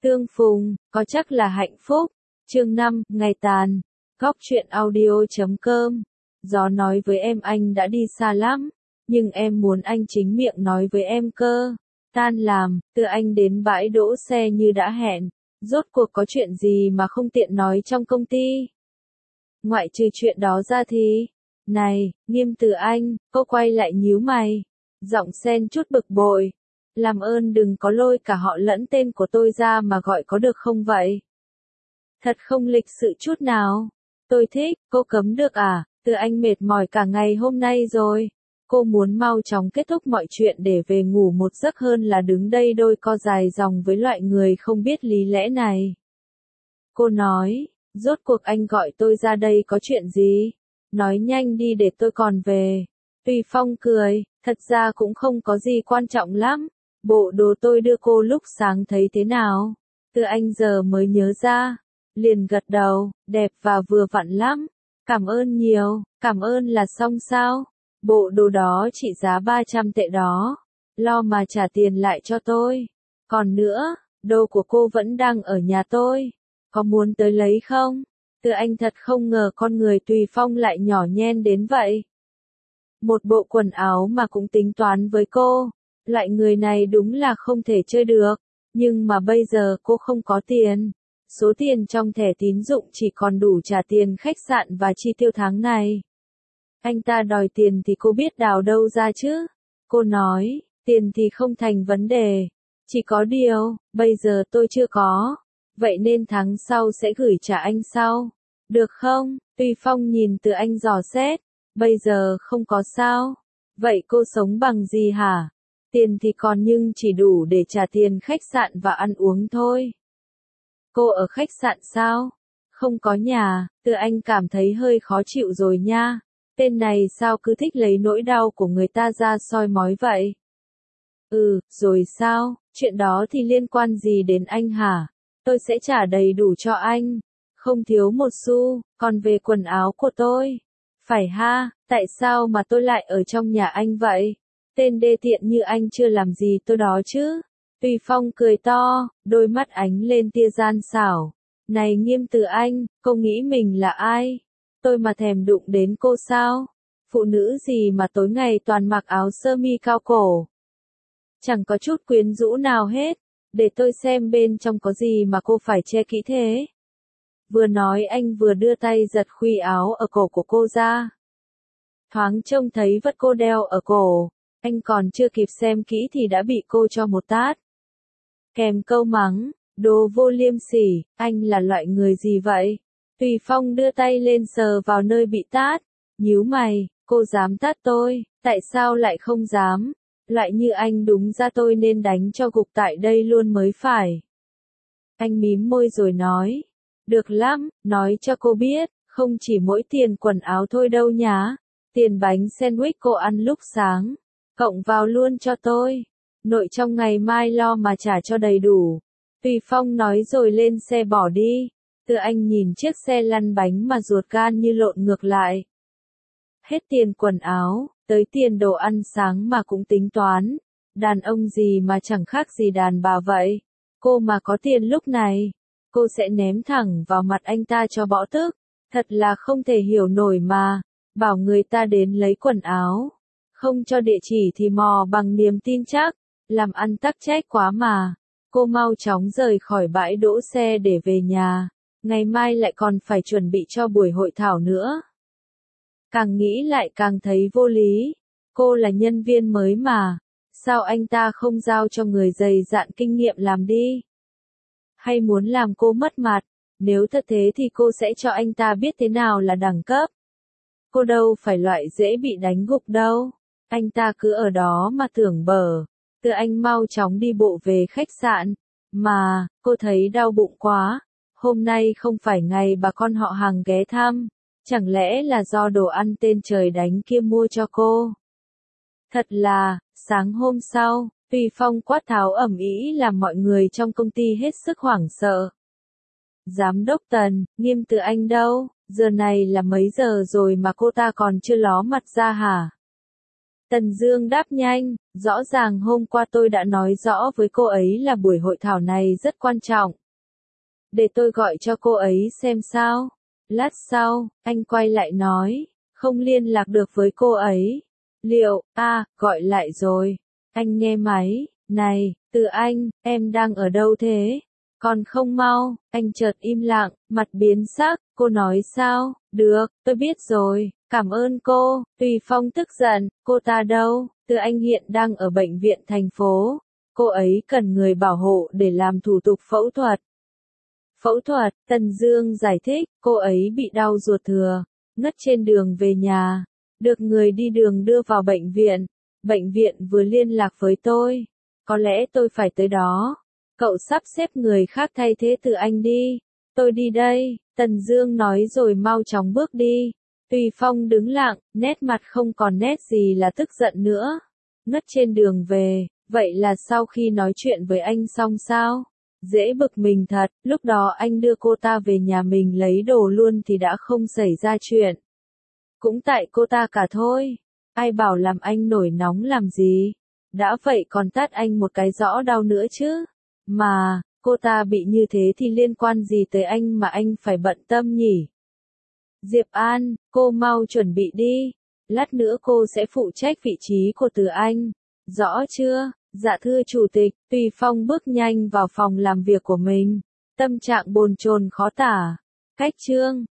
Tương phùng, có chắc là hạnh phúc. Chương 5, ngày tàn. Góc truyện audio.com. Gió nói với em anh đã đi xa lắm, nhưng em muốn anh chính miệng nói với em cơ. Tan làm, từ anh đến bãi đỗ xe như đã hẹn. Rốt cuộc có chuyện gì mà không tiện nói trong công ty? Ngoại trừ chuyện đó ra thì... Này, Nghiêm Từ Anh, cô quay lại nhíu mày. Giọng xen chút bực bội. Làm ơn đừng có lôi cả họ lẫn tên của tôi ra mà gọi có được không vậy? Thật không lịch sự chút nào. Tôi thích, cô cấm được à? Từ Anh mệt mỏi cả ngày hôm nay rồi. Cô muốn mau chóng kết thúc mọi chuyện để về ngủ một giấc hơn là đứng đây đôi co dài dòng với loại người không biết lý lẽ này. Cô nói, rốt cuộc anh gọi tôi ra đây có chuyện gì? Nói nhanh đi để tôi còn về. Tùy Phong cười, thật ra cũng không có gì quan trọng lắm. Bộ đồ tôi đưa cô lúc sáng thấy thế nào? Từ Anh giờ mới nhớ ra. Liền gật đầu, đẹp và vừa vặn lắm. Cảm ơn nhiều, cảm ơn là xong sao? Bộ đồ đó trị giá 300 tệ đó. Lo mà trả tiền lại cho tôi. Còn nữa, đồ của cô vẫn đang ở nhà tôi. Có muốn tới lấy không? Từ Anh thật không ngờ con người Tùy Phong lại nhỏ nhen đến vậy. Một bộ quần áo mà cũng tính toán với cô. Loại người này đúng là không thể chơi được. Nhưng mà bây giờ cô không có tiền. Số tiền trong thẻ tín dụng chỉ còn đủ trả tiền khách sạn và chi tiêu tháng này. Anh ta đòi tiền thì cô biết đào đâu ra chứ? Cô nói, tiền thì không thành vấn đề. Chỉ có điều, bây giờ tôi chưa có. Vậy nên tháng sau sẽ gửi trả anh sau. Được không? Tùy Phong nhìn Từ Anh dò xét. Bây giờ không có sao. Vậy cô sống bằng gì hả? Tiền thì còn nhưng chỉ đủ để trả tiền khách sạn và ăn uống thôi. Cô ở khách sạn sao? Không có nhà. Từ Anh cảm thấy hơi khó chịu rồi nha. Tên này sao cứ thích lấy nỗi đau của người ta ra soi mói vậy? Rồi sao? Chuyện đó thì liên quan gì đến anh hả? Tôi sẽ trả đầy đủ cho anh. Không thiếu một xu, còn về quần áo của tôi. Phải ha, tại sao mà tôi lại ở trong nhà anh vậy? Tên đê tiện như anh chưa làm gì tôi đó chứ? Tùy Phong cười to, đôi mắt ánh lên tia gian xảo. Này Nghiêm Từ Anh, cô nghĩ mình là ai? Tôi mà thèm đụng đến cô sao? Phụ nữ gì mà tối ngày toàn mặc áo sơ mi cao cổ? Chẳng có chút quyến rũ nào hết. Để tôi xem bên trong có gì mà cô phải che kỹ thế. Vừa nói anh vừa đưa tay giật khuy áo ở cổ của cô ra. Thoáng trông thấy vật cô đeo ở cổ. Anh còn chưa kịp xem kỹ thì đã bị cô cho một tát. Kèm câu mắng, đồ vô liêm sỉ, anh là loại người gì vậy? Tùy Phong đưa tay lên sờ vào nơi bị tát. Nhíu mày, cô dám tát tôi, tại sao lại không dám? Loại như anh đúng ra tôi nên đánh cho gục tại đây luôn mới phải. Anh mím môi rồi nói. Được lắm, nói cho cô biết, không chỉ mỗi tiền quần áo thôi đâu nhá. Tiền bánh sandwich cô ăn lúc sáng. Cộng vào luôn cho tôi. Nội trong ngày mai lo mà trả cho đầy đủ. Tùy Phong nói rồi lên xe bỏ đi. Từ Anh nhìn chiếc xe lăn bánh mà ruột gan như lộn ngược lại. Hết tiền quần áo, tới tiền đồ ăn sáng mà cũng tính toán. Đàn ông gì mà chẳng khác gì đàn bà vậy. Cô mà có tiền lúc này, cô sẽ ném thẳng vào mặt anh ta cho bỏ tức. Thật là không thể hiểu nổi mà. Bảo người ta đến lấy quần áo. Không cho địa chỉ thì mò bằng niềm tin chắc. Làm ăn tắc trách quá mà. Cô mau chóng rời khỏi bãi đỗ xe để về nhà. Ngày mai lại còn phải chuẩn bị cho buổi hội thảo nữa. Càng nghĩ lại càng thấy vô lý. Cô là nhân viên mới mà. Sao anh ta không giao cho người dày dạn kinh nghiệm làm đi? Hay muốn làm cô mất mặt? Nếu thật thế thì cô sẽ cho anh ta biết thế nào là đẳng cấp. Cô đâu phải loại dễ bị đánh gục đâu. Anh ta cứ ở đó mà tưởng bở. Từ Anh mau chóng đi bộ về khách sạn. Mà, cô thấy đau bụng quá. Hôm nay không phải ngày bà con họ hàng ghé thăm. Chẳng lẽ là do đồ ăn tên trời đánh kia mua cho cô? Thật là, sáng hôm sau, Tùy Phong quát tháo ầm ĩ làm mọi người trong công ty hết sức hoảng sợ. Giám đốc Tần, Nghiêm Từ Anh đâu? Giờ này là mấy giờ rồi mà cô ta còn chưa ló mặt ra hả? Tần Dương đáp nhanh, rõ ràng hôm qua tôi đã nói rõ với cô ấy là buổi hội thảo này rất quan trọng. Để tôi gọi cho cô ấy xem sao. Lát sau, anh quay lại nói, không liên lạc được với cô ấy. Liệu, gọi lại rồi. Anh nghe máy, này, Từ Anh, em đang ở đâu thế? Còn không mau, anh chợt im lặng, mặt biến sắc, cô nói sao? Được, tôi biết rồi, cảm ơn cô. Tùy Phong tức giận, cô ta đâu? Từ Anh hiện đang ở bệnh viện thành phố. Cô ấy cần người bảo hộ để làm thủ tục phẫu thuật. Phẫu thuật, Tần Dương giải thích, cô ấy bị đau ruột thừa, ngất trên đường về nhà, được người đi đường đưa vào bệnh viện. Bệnh viện vừa liên lạc với tôi, có lẽ tôi phải tới đó. Cậu sắp xếp người khác thay thế Từ Anh đi. Tôi đi đây, Tần Dương nói rồi mau chóng bước đi. Tùy Phong đứng lặng, nét mặt không còn nét gì là tức giận nữa. Ngất trên đường về, vậy là sau khi nói chuyện với anh xong sao? Dễ bực mình thật, lúc đó anh đưa cô ta về nhà mình lấy đồ luôn thì đã không xảy ra chuyện. Cũng tại cô ta cả thôi. Ai bảo làm anh nổi nóng làm gì? Đã vậy còn tát anh một cái rõ đau nữa chứ. Mà, cô ta bị như thế thì liên quan gì tới anh mà anh phải bận tâm nhỉ? Diệp An, cô mau chuẩn bị đi. Lát nữa cô sẽ phụ trách vị trí của Từ Anh. Rõ chưa? Dạ thưa chủ tịch. Tùy Phong bước nhanh vào phòng làm việc của mình. Tâm trạng bồn chồn khó tả. Cách chương